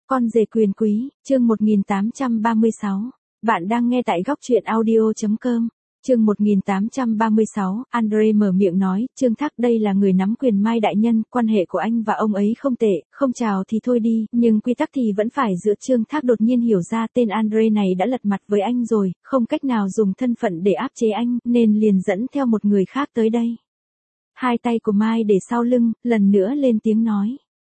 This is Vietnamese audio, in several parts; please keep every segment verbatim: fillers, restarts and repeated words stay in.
Con rể quyền quý, chương một nghìn tám trăm ba mươi sáu. Bạn đang nghe tại góc truyện audio chấm com. Chương một nghìn tám trăm ba mươi sáu, Andre mở miệng nói, Trương Thác đây là người nắm quyền Mai đại nhân, quan hệ của anh và ông ấy không tệ, không chào thì thôi đi, nhưng quy tắc thì vẫn phải giữ. Trương Thác đột nhiên hiểu ra tên Andre này đã lật mặt với anh rồi, không cách nào dùng thân phận để áp chế anh, nên liền dẫn theo một người khác tới đây. Hai tay của Mai để sau lưng, lần nữa lên tiếng nói.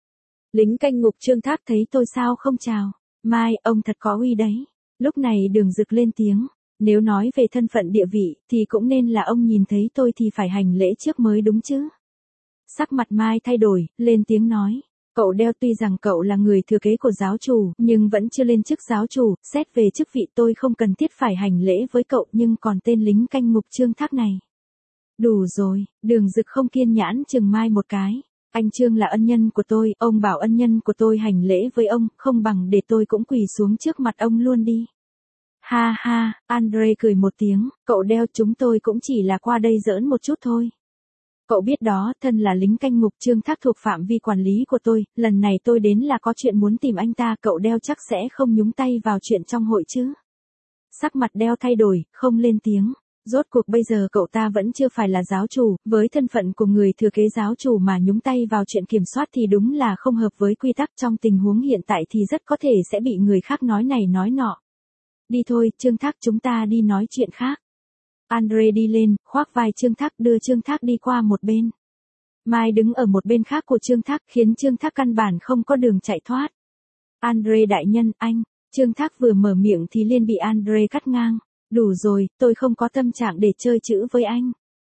Lính canh ngục Trương Thác thấy tôi sao không chào. Mai, ông thật có uy đấy. Lúc này Đường Dực lên tiếng. Nếu nói về thân phận địa vị, thì cũng nên là ông nhìn thấy tôi thì phải hành lễ trước mới đúng chứ. Sắc mặt Mai thay đổi, lên tiếng nói. Cậu Đeo tuy rằng cậu là người thừa kế của giáo chủ, nhưng vẫn chưa lên chức giáo chủ, xét về chức vị tôi không cần thiết phải hành lễ với cậu, nhưng còn tên lính canh ngục Trương Thác này. Đủ rồi, Đường Dực không kiên nhãn chừng Mai một cái. Anh Trương là ân nhân của tôi, ông bảo ân nhân của tôi hành lễ với ông, không bằng để tôi cũng quỳ xuống trước mặt ông luôn đi. Ha ha, Andre cười một tiếng, cậu Đeo chúng tôi cũng chỉ là qua đây giỡn một chút thôi. Cậu biết đó, thân là lính canh ngục Trương Thác thuộc phạm vi quản lý của tôi, lần này tôi đến là có chuyện muốn tìm anh ta, cậu Đeo chắc sẽ không nhúng tay vào chuyện trong hội chứ. Sắc mặt Đeo thay đổi, không lên tiếng. Rốt cuộc bây giờ cậu ta vẫn chưa phải là giáo chủ, với thân phận của người thừa kế giáo chủ mà nhúng tay vào chuyện kiểm soát thì đúng là không hợp với quy tắc, trong tình huống hiện tại thì rất có thể sẽ bị người khác nói này nói nọ. Đi thôi, Trương Thác chúng ta đi nói chuyện khác. Andre đi lên, khoác vai Trương Thác đưa Trương Thác đi qua một bên. Mai đứng ở một bên khác của Trương Thác khiến Trương Thác căn bản không có đường chạy thoát. Andre đại nhân, anh, Trương Thác vừa mở miệng thì liền bị Andre cắt ngang. Đủ rồi, tôi không có tâm trạng để chơi chữ với anh.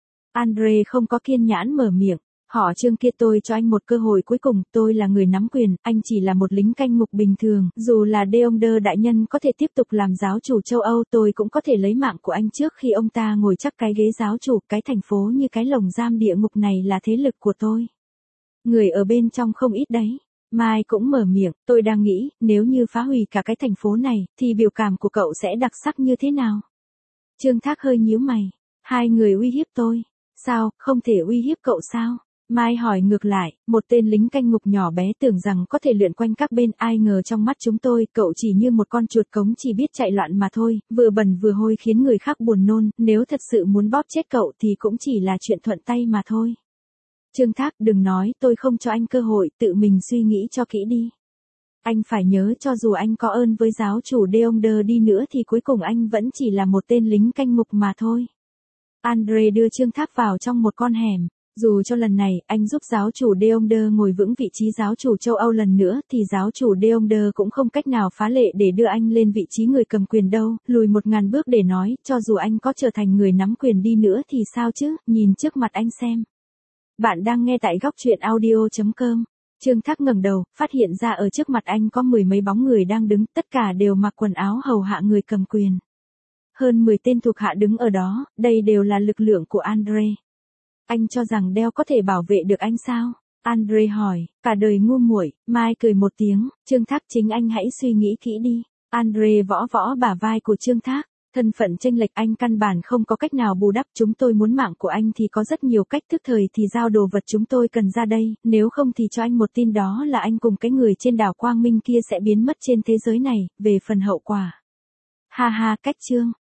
Andre không có kiên nhãn mở miệng. Họ Trương kia tôi cho anh một cơ hội cuối cùng, tôi là người nắm quyền, anh chỉ là một lính canh ngục bình thường, dù là Deongder đại nhân có thể tiếp tục làm giáo chủ châu Âu tôi cũng có thể lấy mạng của anh trước khi ông ta ngồi chắc cái ghế giáo chủ, cái thành phố như cái lồng giam địa ngục này là thế lực của tôi. Người ở bên trong không ít đấy. Mai cũng mở miệng, tôi đang nghĩ, nếu như phá hủy cả cái thành phố này, thì biểu cảm của cậu sẽ đặc sắc như thế nào? Trương Thác hơi nhíu mày, hai người uy hiếp tôi, sao, không thể uy hiếp cậu sao? Mai hỏi ngược lại, một tên lính canh ngục nhỏ bé tưởng rằng có thể lượn quanh các bên, ai ngờ trong mắt chúng tôi, cậu chỉ như một con chuột cống chỉ biết chạy loạn mà thôi, vừa bẩn vừa hôi khiến người khác buồn nôn, nếu thật sự muốn bóp chết cậu thì cũng chỉ là chuyện thuận tay mà thôi. Trương Thác đừng nói, tôi không cho anh cơ hội, tự mình suy nghĩ cho kỹ đi. Anh phải nhớ cho dù anh có ơn với giáo chủ Deongder đi nữa thì cuối cùng anh vẫn chỉ là một tên lính canh ngục mà thôi. Andre đưa Trương Thác vào trong một con hẻm. Dù cho lần này anh giúp giáo chủ Deongder ngồi vững vị trí giáo chủ châu Âu lần nữa thì giáo chủ Deongder cũng không cách nào phá lệ để đưa anh lên vị trí người cầm quyền đâu, lùi một ngàn bước để nói, cho dù anh có trở thành người nắm quyền đi nữa thì sao chứ, nhìn trước mặt anh xem. Bạn đang nghe tại góc truyện audio chấm com. Trương Thác ngẩng đầu, phát hiện ra ở trước mặt anh có mười mấy bóng người đang đứng, tất cả đều mặc quần áo hầu hạ người cầm quyền. Hơn mười tên thuộc hạ đứng ở đó, đây đều là lực lượng của Andre. Anh cho rằng Đeo có thể bảo vệ được anh sao? Andre hỏi, cả đời ngu muội. Mai cười một tiếng, Trương Thác chính anh hãy suy nghĩ kỹ đi. Andre võ võ bả vai của Trương Thác. Thân phận chênh lệch anh căn bản không có cách nào bù đắp, chúng tôi muốn mạng của anh thì có rất nhiều cách, thức thời thì giao đồ vật chúng tôi cần ra đây, nếu không thì cho anh một tin đó là anh cùng cái người trên đảo Quang Minh kia sẽ biến mất trên thế giới này, về phần hậu quả. Ha ha, cách Trương